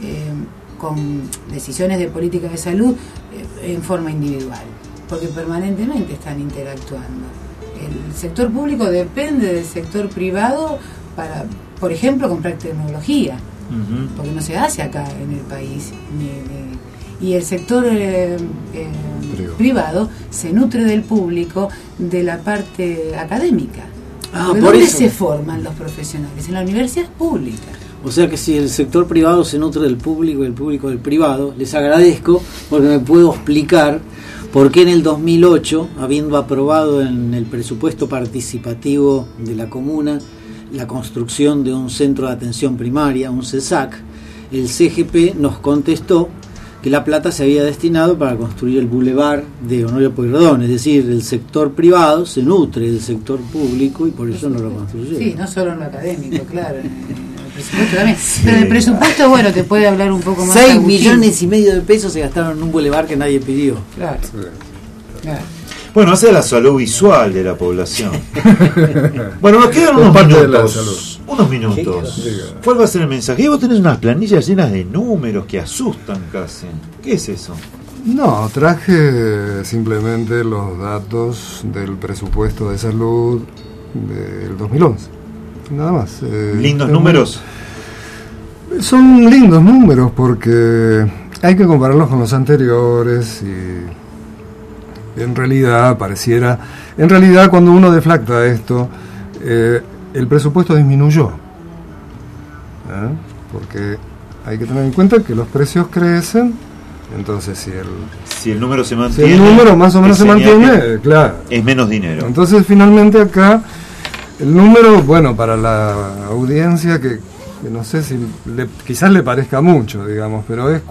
con decisiones de política de salud en forma individual, porque permanentemente están interactuando. El sector público depende del sector privado para, por ejemplo, comprar tecnología, porque no se hace acá en el país. Y el sector privado se nutre del público de la parte académica. ¿Dónde se forman los profesionales? En la universidad pública. O sea que si el sector privado se nutre del público y el público del privado, les agradezco porque me puedo explicar por qué en el 2008, habiendo aprobado en el presupuesto participativo de la comuna la construcción de un centro de atención primaria, un CESAC, el CGP nos contestó que la plata se había destinado para construir el bulevar de Honorio Pueyrredón, es decir, el sector privado se nutre del sector público y por eso no lo construyeron. Sí, no solo en lo académico, claro. El presupuesto también. Sí. Pero el presupuesto, bueno, te puede hablar un poco más. 6,5 millones de pesos se gastaron en un bulevar que nadie pidió. Claro. Claro. Bueno, hace la salud visual de la población. Bueno, nos quedan unos minutos. ¿Cuál va a ser el mensaje? Y vos tenés unas planillas llenas de números que asustan casi. ¿Qué es eso? No, traje simplemente los datos del presupuesto de salud del 2011. Nada más. ¿Lindos números? Son lindos números porque hay que compararlos con los anteriores y en realidad cuando uno deflacta esto, el presupuesto disminuyó, porque hay que tener en cuenta que los precios crecen, entonces si el número se mantiene, si el número más o menos se mantiene, claro, es menos dinero. Entonces finalmente acá el número, bueno, para la audiencia que no sé si quizás le parezca mucho, digamos, pero es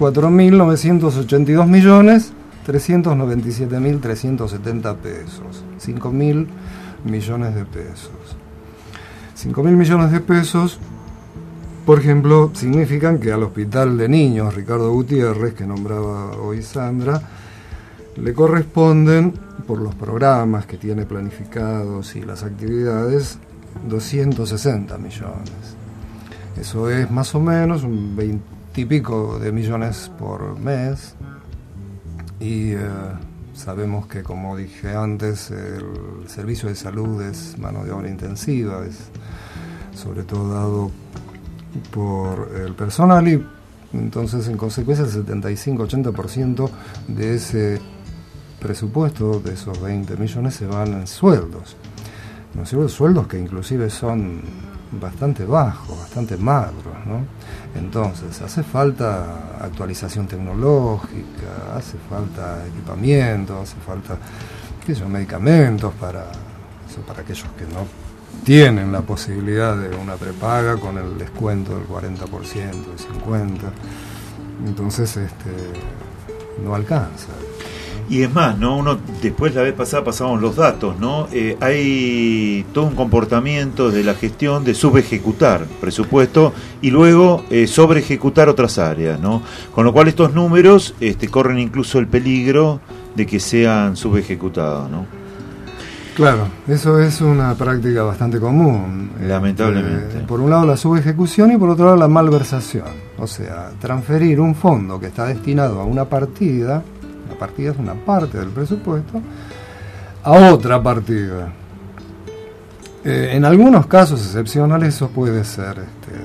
4.982.397.370 pesos, 5.000 millones de pesos. 5.000 millones de pesos, por ejemplo, significan que al Hospital de Niños Ricardo Gutiérrez, que nombraba hoy Sandra, le corresponden, por los programas que tiene planificados y las actividades, 260 millones. Eso es más o menos un 20 y pico de millones por mes. Y sabemos que, como dije antes, el servicio de salud es mano de obra intensiva, es sobre todo dado por el personal, y entonces en consecuencia el 75-80% de ese presupuesto, de esos 20 millones, se van en sueldos. ¿No es cierto? Sueldos que inclusive son bastante bajos, bastante magros, ¿no? Entonces hace falta actualización tecnológica, hace falta equipamiento, hace falta medicamentos para aquellos que no tienen la posibilidad de una prepaga con el descuento del 40%, del 50%. Entonces no alcanza. Y es más, ¿no? Uno después, la vez pasada pasamos los datos, ¿no? Hay todo un comportamiento de la gestión de subejecutar presupuesto y luego sobreejecutar otras áreas, ¿no? Con lo cual estos números corren incluso el peligro de que sean subejecutados, ¿no? Claro, eso es una práctica bastante común. Lamentablemente. Por un lado la subejecución y por otro lado la malversación. O sea, transferir un fondo que está destinado a una partida, la partida es una parte del presupuesto, a otra partida. En algunos casos excepcionales eso puede ser,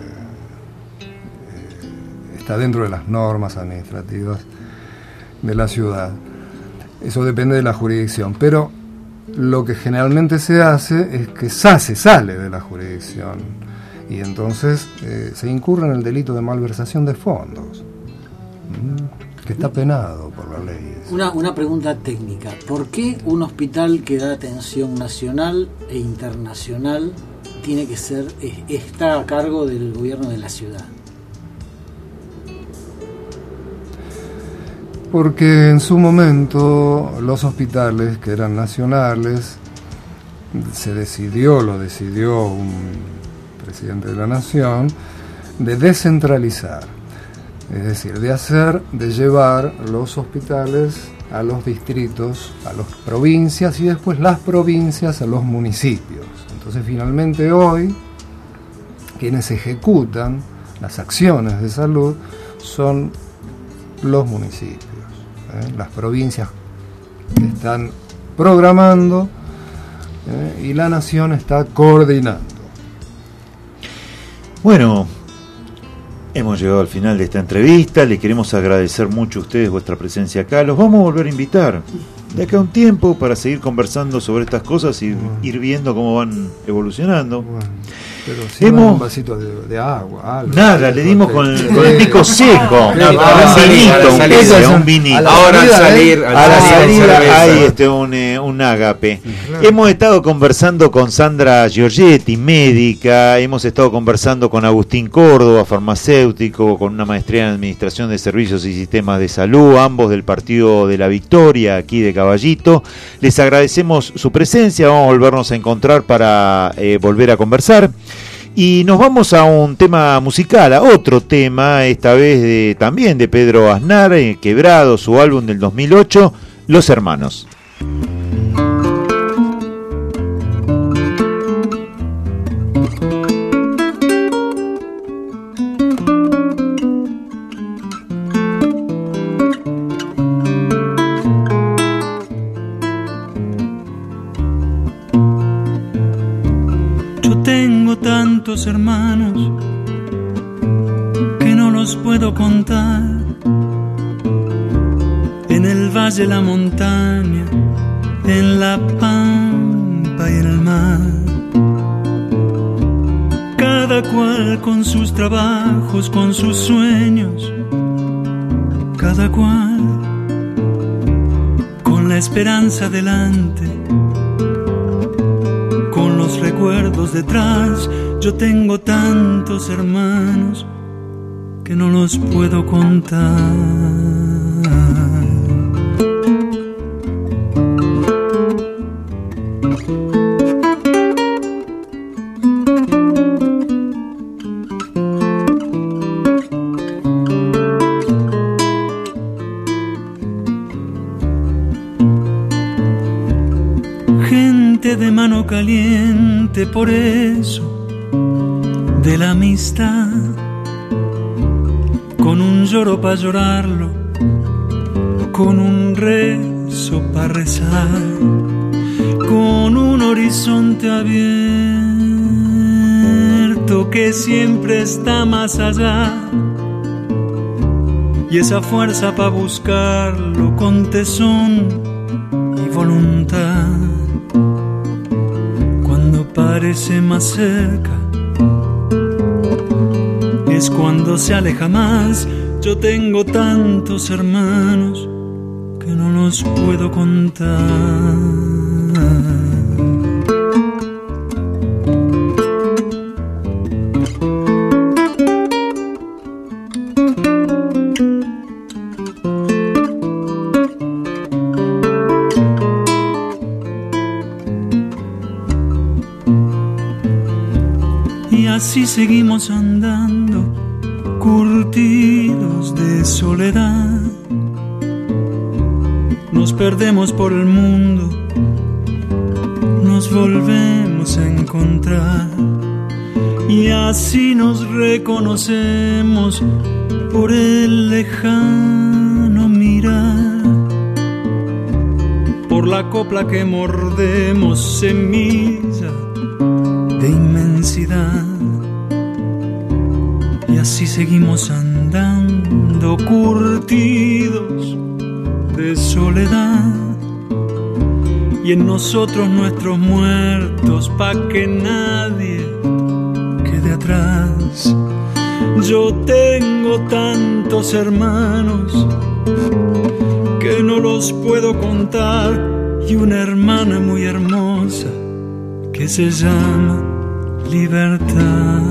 está dentro de las normas administrativas de la ciudad. Eso depende de la jurisdicción, pero lo que generalmente se hace es que se sale de la jurisdicción y entonces se incurre en el delito de malversación de fondos, que está penado por la ley. Una pregunta técnica. ¿Por qué un hospital que da atención nacional e internacional tiene que está a cargo del gobierno de la ciudad? Porque en su momento los hospitales que eran nacionales lo decidió un presidente de la nación, de descentralizar, es decir, de llevar los hospitales a los distritos, a las provincias y después las provincias a los municipios. Entonces finalmente hoy quienes ejecutan las acciones de salud son los municipios. Las provincias que están programando y la nación está coordinando. Bueno, hemos llegado al final de esta entrevista. Le queremos agradecer mucho a ustedes vuestra presencia acá. Los vamos a volver a invitar de acá a un tiempo para seguir conversando sobre estas cosas y ir viendo cómo van evolucionando. Pero si un vasito de agua, algo. Nada, le dimos con el pico seco. Un vinito. Ahora al salir, a la salida hay un ágape. Claro. Hemos estado conversando con Sandra Giorgetti, médica. Hemos estado conversando con Agustín Córdoba, farmacéutico, con una maestría en Administración de Servicios y Sistemas de Salud, ambos del Partido de la Victoria, aquí de Caballito. Les agradecemos su presencia. Vamos a volvernos a encontrar para volver a conversar. Y nos vamos a un tema musical, a otro tema, esta vez también de Pedro Aznar, Quebrado, su álbum del 2008, Los Hermanos. Tantos hermanos que no los puedo contar, en el valle, la montaña, en la pampa y en el mar, cada cual con sus trabajos, con sus sueños, cada cual con la esperanza delante, con los recuerdos detrás. Yo tengo tantos hermanos que no los puedo contar. Gente de mano caliente, por eso de la amistad, con un lloro pa' llorarlo, con un rezo pa' rezar, con un horizonte abierto que siempre está más allá, y esa fuerza pa' buscarlo con tesón y voluntad. Cuando parece más cerca es cuando se aleja más. Yo tengo tantos hermanos que no los puedo contar. Y así seguimos andando, curtidos de soledad. Nos perdemos por el mundo, nos volvemos a encontrar, y así nos reconocemos por el lejano mirar, por la copla que mordemos, semilla de inmensidad. Y así seguimos andando, curtidos de soledad, y en nosotros nuestros muertos, pa' que nadie quede atrás. Yo tengo tantos hermanos que no los puedo contar, y una hermana muy hermosa que se llama Libertad.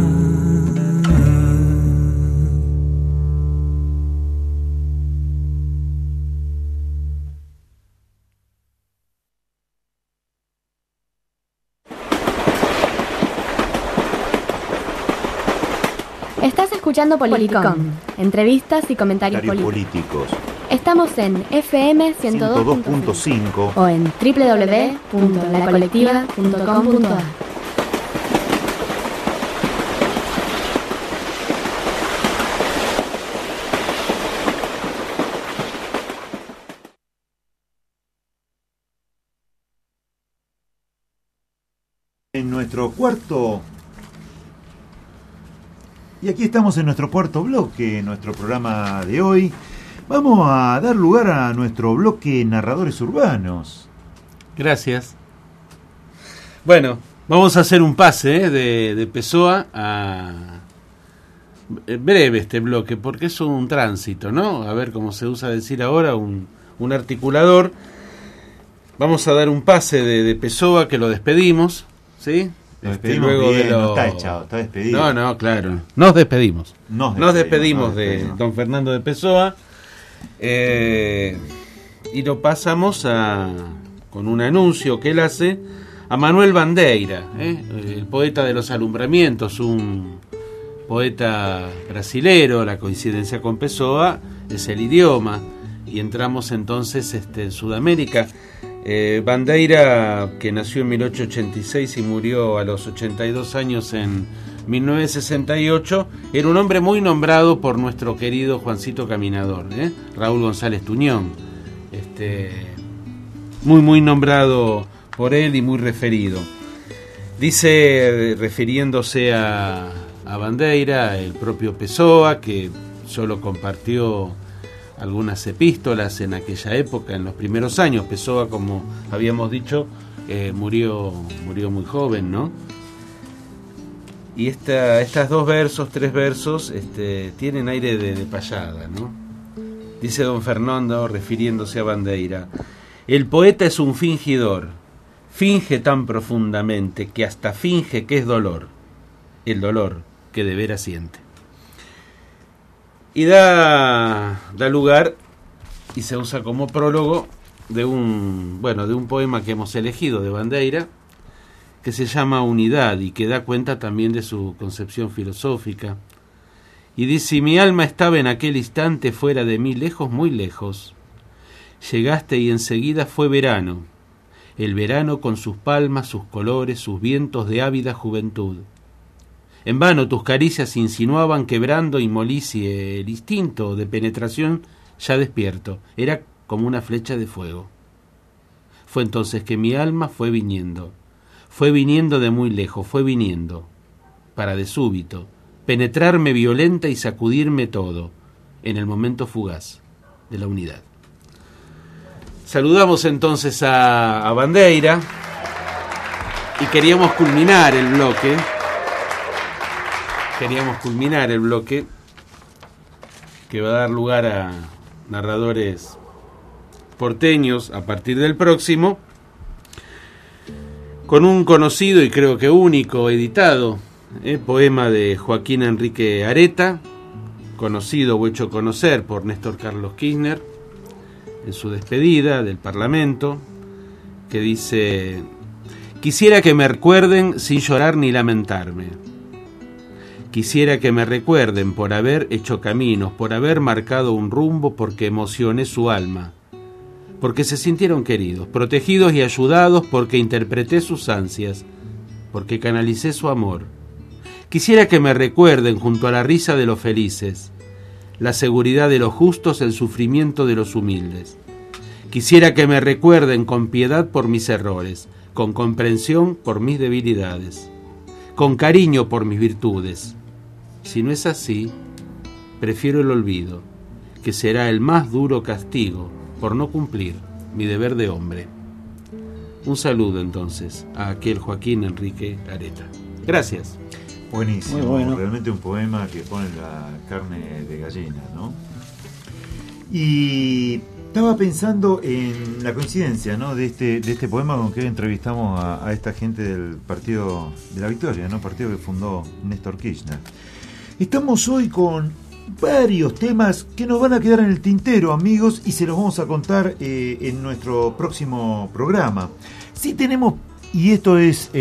Estás escuchando Politicom, entrevistas y comentarios políticos. Estamos en FM 102.5 o en www.lacolectiva.com.ar. En nuestro cuarto... Y aquí estamos en nuestro cuarto bloque, nuestro programa de hoy. Vamos a dar lugar a nuestro bloque Narradores Urbanos. Gracias. Bueno, Vamos a hacer un pase de Pessoa a... breve este bloque, porque es un tránsito, ¿no? A ver cómo se usa decir ahora, un articulador. Vamos a dar un pase de Pessoa, que lo despedimos, ¿sí? Lo despedimos luego bien, no está echado, está despedido. No, claro. Nos despedimos de don Fernando de Pessoa. Y lo pasamos con un anuncio que él hace a Manuel Bandeira, el poeta de los alumbramientos, un poeta brasilero. La coincidencia con Pessoa es el idioma, y entramos entonces en Sudamérica. Bandeira, que nació en 1886 y murió a los 82 años en 1968, era un hombre muy nombrado por nuestro querido Juancito Caminador, Raúl González Tuñón, muy nombrado por él y muy referido. Dice, refiriéndose a Bandeira, el propio Pessoa, que solo compartió algunas epístolas en aquella época, en los primeros años. Pessoa, como habíamos dicho, murió muy joven, ¿no? Y estas tres versos tienen aire de payada, ¿no? Dice don Fernando, refiriéndose a Bandeira: el poeta es un fingidor, finge tan profundamente que hasta finge que es dolor, el dolor que de veras siente. Y da lugar, y se usa como prólogo, de un poema que hemos elegido de Bandeira, que se llama Unidad, y que da cuenta también de su concepción filosófica. Y dice: si mi alma estaba en aquel instante fuera de mí, lejos, muy lejos, llegaste y enseguida fue verano, el verano con sus palmas, sus colores, sus vientos de ávida juventud. En vano tus caricias insinuaban quebrando y molicie el instinto de penetración ya despierto, era como una flecha de fuego. Fue entonces que mi alma fue viniendo de muy lejos, fue viniendo, para de súbito, penetrarme violenta y sacudirme todo, en el momento fugaz de la unidad. Saludamos entonces a Bandeira, y queríamos culminar el bloque que va a dar lugar a narradores porteños a partir del próximo, con un conocido y creo que único editado poema de Joaquín Enrique Areta, conocido o hecho conocer por Néstor Carlos Kirchner en su despedida del Parlamento, que dice: quisiera que me recuerden sin llorar ni lamentarme. Quisiera que me recuerden por haber hecho caminos, por haber marcado un rumbo, porque emocioné su alma, porque se sintieron queridos, protegidos y ayudados, porque interpreté sus ansias, porque canalicé su amor. Quisiera que me recuerden junto a la risa de los felices, la seguridad de los justos, el sufrimiento de los humildes. Quisiera que me recuerden con piedad por mis errores, con comprensión por mis debilidades, con cariño por mis virtudes. Si no es así, prefiero el olvido, que será el más duro castigo por no cumplir mi deber de hombre. Un saludo entonces a aquel Joaquín Enrique Areta. Gracias. Buenísimo, muy bueno. Realmente un poema que pone la carne de gallina, ¿no? Y estaba pensando en la coincidencia, ¿no?, de este poema con que entrevistamos a esta gente del Partido de la Victoria, ¿no?, partido que fundó Néstor Kirchner. Estamos hoy con varios temas que nos van a quedar en el tintero, amigos, y se los vamos a contar en nuestro próximo programa. Sí tenemos, y esto es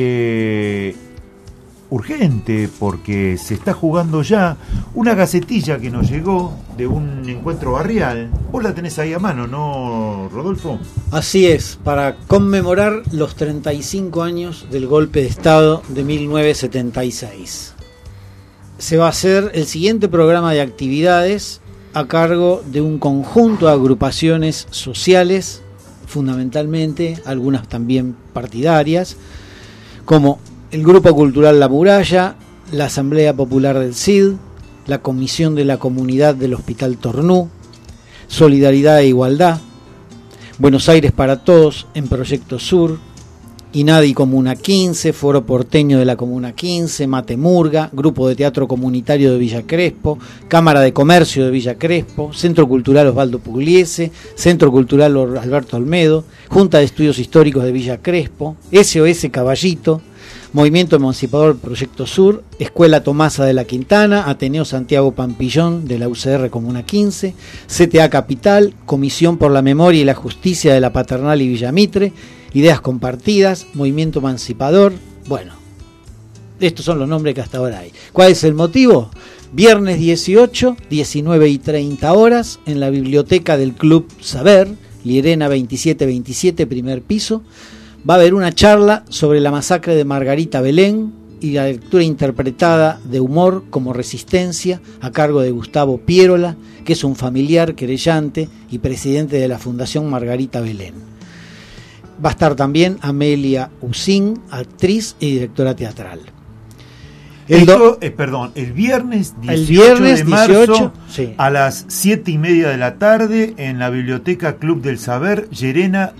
urgente porque se está jugando ya, una gacetilla que nos llegó de un encuentro barrial. Vos la tenés ahí a mano, ¿no, Rodolfo? Así es, para conmemorar los 35 años del golpe de Estado de 1976. Se va a hacer el siguiente programa de actividades a cargo de un conjunto de agrupaciones sociales, fundamentalmente, algunas también partidarias, como el Grupo Cultural La Muralla, la Asamblea Popular del CID, la Comisión de la Comunidad del Hospital Tornú, Solidaridad e Igualdad, Buenos Aires para Todos en Proyecto Sur, INADI Comuna 15, Foro Porteño de la Comuna 15, Matemurga, Grupo de Teatro Comunitario de Villa Crespo, Cámara de Comercio de Villa Crespo, Centro Cultural Osvaldo Pugliese, Centro Cultural Alberto Olmedo, Junta de Estudios Históricos de Villa Crespo, SOS Caballito, Movimiento Emancipador Proyecto Sur, Escuela Tomasa de la Quintana, Ateneo Santiago Pampillón de la UCR Comuna 15, CTA Capital, Comisión por la Memoria y la Justicia de la Paternal y Villamitre, Ideas Compartidas, Movimiento Emancipador. Bueno, estos son los nombres que hasta ahora hay. ¿Cuál es el motivo? Viernes 18, 19:30 horas, en la biblioteca del Club Saber, Llerena 2727, primer piso, va a haber una charla sobre la masacre de Margarita Belén y la lectura interpretada de Humor como Resistencia a cargo de Gustavo Pierola, que es un familiar querellante y presidente de la Fundación Margarita Belén. Va a estar también Amelia Usín, actriz y directora teatral. El viernes 18 de marzo, sí, a las 7:30 de la tarde, en la Biblioteca Club del Saber, Llerena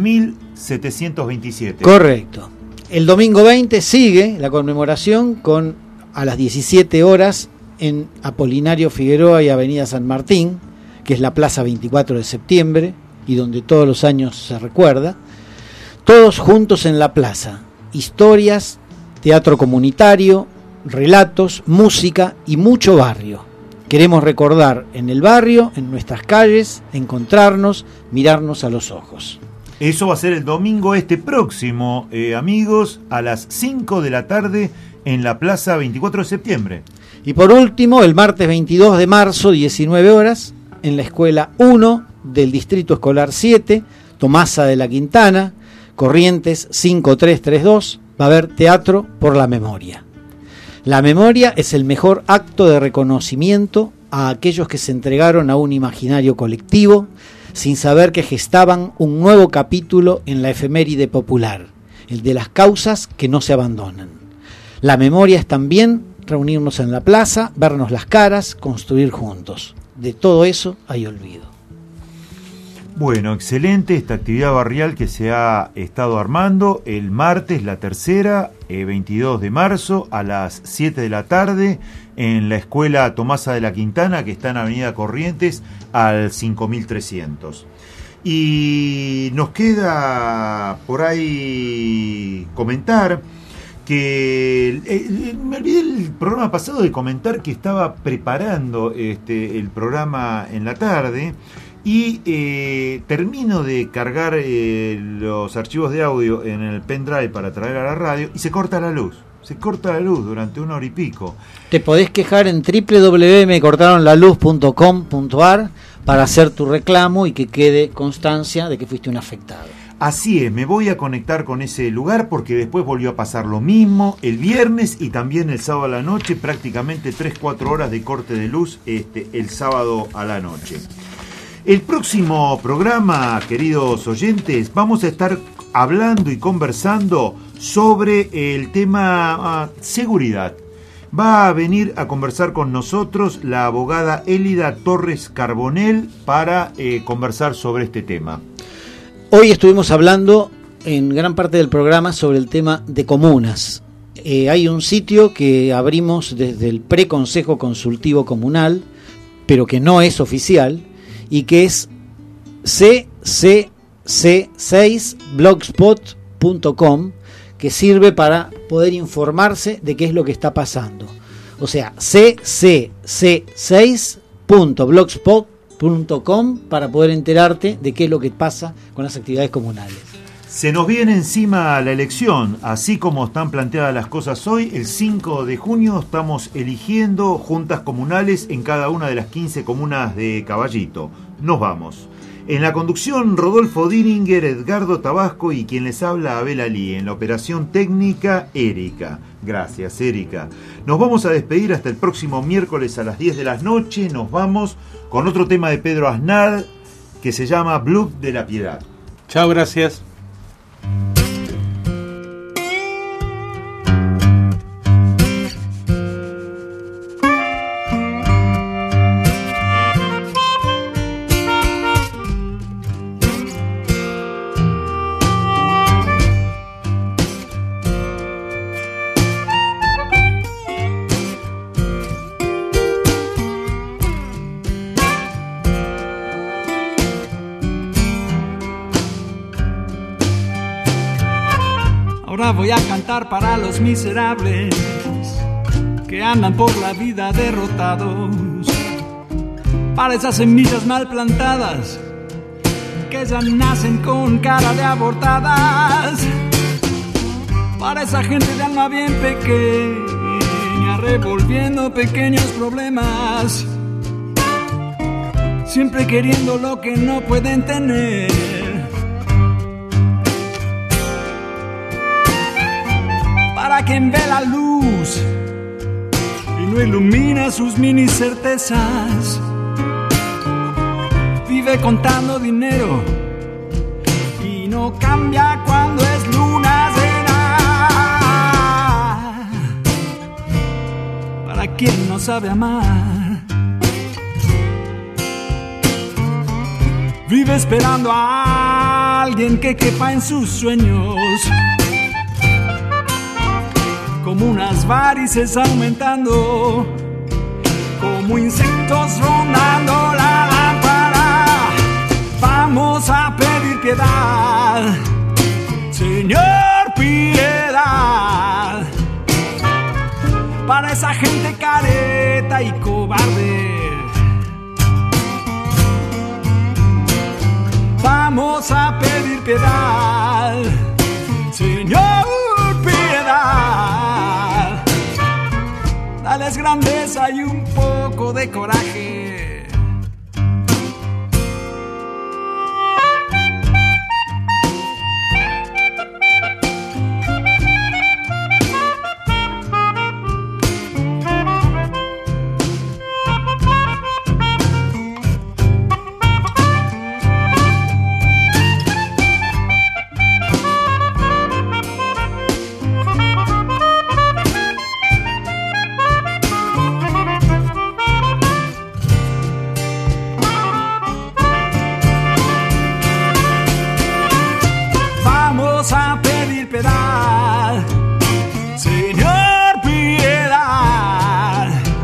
2727. Correcto. El domingo 20 sigue la conmemoración a las 17 horas en Apolinario Figueroa y Avenida San Martín, que es la Plaza 24 de septiembre y donde todos los años se recuerda. Todos juntos en la plaza, historias, teatro comunitario, relatos, música y mucho barrio. Queremos recordar en el barrio, en nuestras calles, encontrarnos, mirarnos a los ojos. Eso va a ser el domingo próximo, amigos, a las 5 de la tarde en la Plaza 24 de septiembre. Y por último, el martes 22 de marzo, 19 horas, en la Escuela 1 del Distrito Escolar 7, Tomasa de la Quintana, Corrientes 5332, va a haber Teatro por la Memoria. La memoria es el mejor acto de reconocimiento a aquellos que se entregaron a un imaginario colectivo sin saber que gestaban un nuevo capítulo en la efeméride popular, el de las causas que no se abandonan. La memoria es también reunirnos en la plaza, vernos las caras, construir juntos. De todo eso hay olvido. Bueno, excelente esta actividad barrial que se ha estado armando el martes, la tercera, 22 de marzo, a las 7 de la tarde, en la Escuela Tomasa de la Quintana, que está en Avenida Corrientes, al 5300. Y nos queda por ahí comentar que me olvidé el programa pasado de comentar que estaba preparando el programa en la tarde. Y termino de cargar los archivos de audio en el pendrive para traer a la radio y se corta la luz. Se corta la luz durante 1 hora y pico. Te podés quejar en www.mecortaronlaluz.com.ar para hacer tu reclamo y que quede constancia de que fuiste un afectado. Así es, me voy a conectar con ese lugar porque después volvió a pasar lo mismo el viernes y también el sábado a la noche, prácticamente 3-4 horas de corte de luz el sábado a la noche. El próximo programa, queridos oyentes, vamos a estar hablando y conversando sobre el tema seguridad. Va a venir a conversar con nosotros la abogada Élida Torres Carbonell para conversar sobre este tema. Hoy estuvimos hablando en gran parte del programa sobre el tema de comunas. Hay un sitio que abrimos desde el Preconsejo Consultivo Comunal, pero que no es oficial, y que es ccc6blogspot.com, que sirve para poder informarse de qué es lo que está pasando. O sea, ccc6.blogspot.com para poder enterarte de qué es lo que pasa con las actividades comunales. Se nos viene encima la elección, así como están planteadas las cosas hoy. El 5 de junio estamos eligiendo juntas comunales en cada una de las 15 comunas de Caballito. Nos vamos. En la conducción, Rodolfo Diringer, Edgardo Tabasco y quien les habla, Abel Ali. En la operación técnica, Erika. Gracias, Erika. Nos vamos a despedir hasta el próximo miércoles a las 10 de la noche. Nos vamos con otro tema de Pedro Aznar que se llama Blues de la Piedad. Chao, gracias. Ahora voy a cantar para los miserables que andan por la vida derrotados, para esas semillas mal plantadas que ya nacen con cara de abortadas, para esa gente de alma bien pequeña revolviendo pequeños problemas, siempre queriendo lo que no pueden tener. Para quien ve la luz y no ilumina sus mini certezas, vive contando dinero y no cambia cuando es luna llena. Para quien no sabe amar, vive esperando a alguien que quepa en sus sueños, como unas varices aumentando, como insectos rondando la lámpara. Vamos a pedir piedad, Señor, piedad, para esa gente careta y cobarde. Vamos a pedir piedad, Señor, piedad. Dales grandeza y un poco de coraje. Señor, piedad,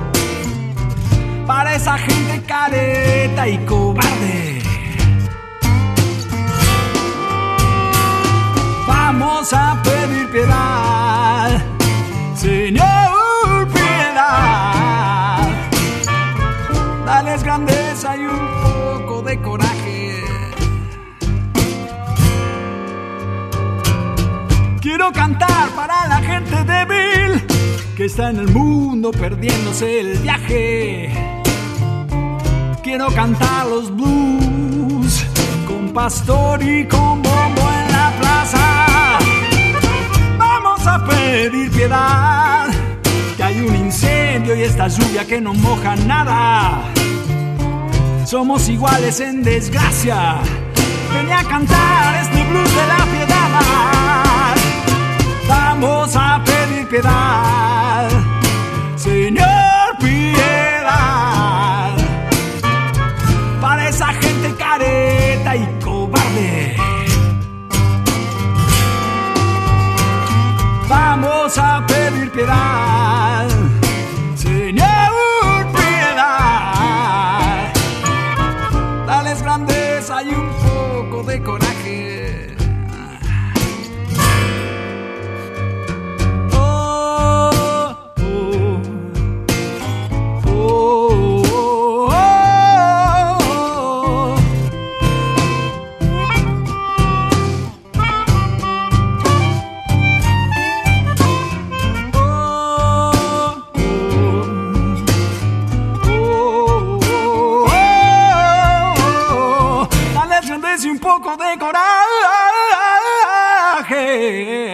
para esa gente careta y cobarde. Vamos a pedir piedad, Señor, piedad. Dales grandeza y un poco de coraje. Quiero cantar para la gente débil que está en el mundo perdiéndose el viaje. Quiero cantar los blues con pastor y con bombo en la plaza. Vamos a pedir piedad, que hay un incendio y esta lluvia que no moja nada. Somos iguales en desgracia. Venía a cantar este blues de la piedad. Vamos a pedir piedad, Señor, piedad, para esa gente careta y cobarde. Vamos a pedir piedad, Señor, piedad. Dales grandeza y un poco de coraje. Un poco de coraje.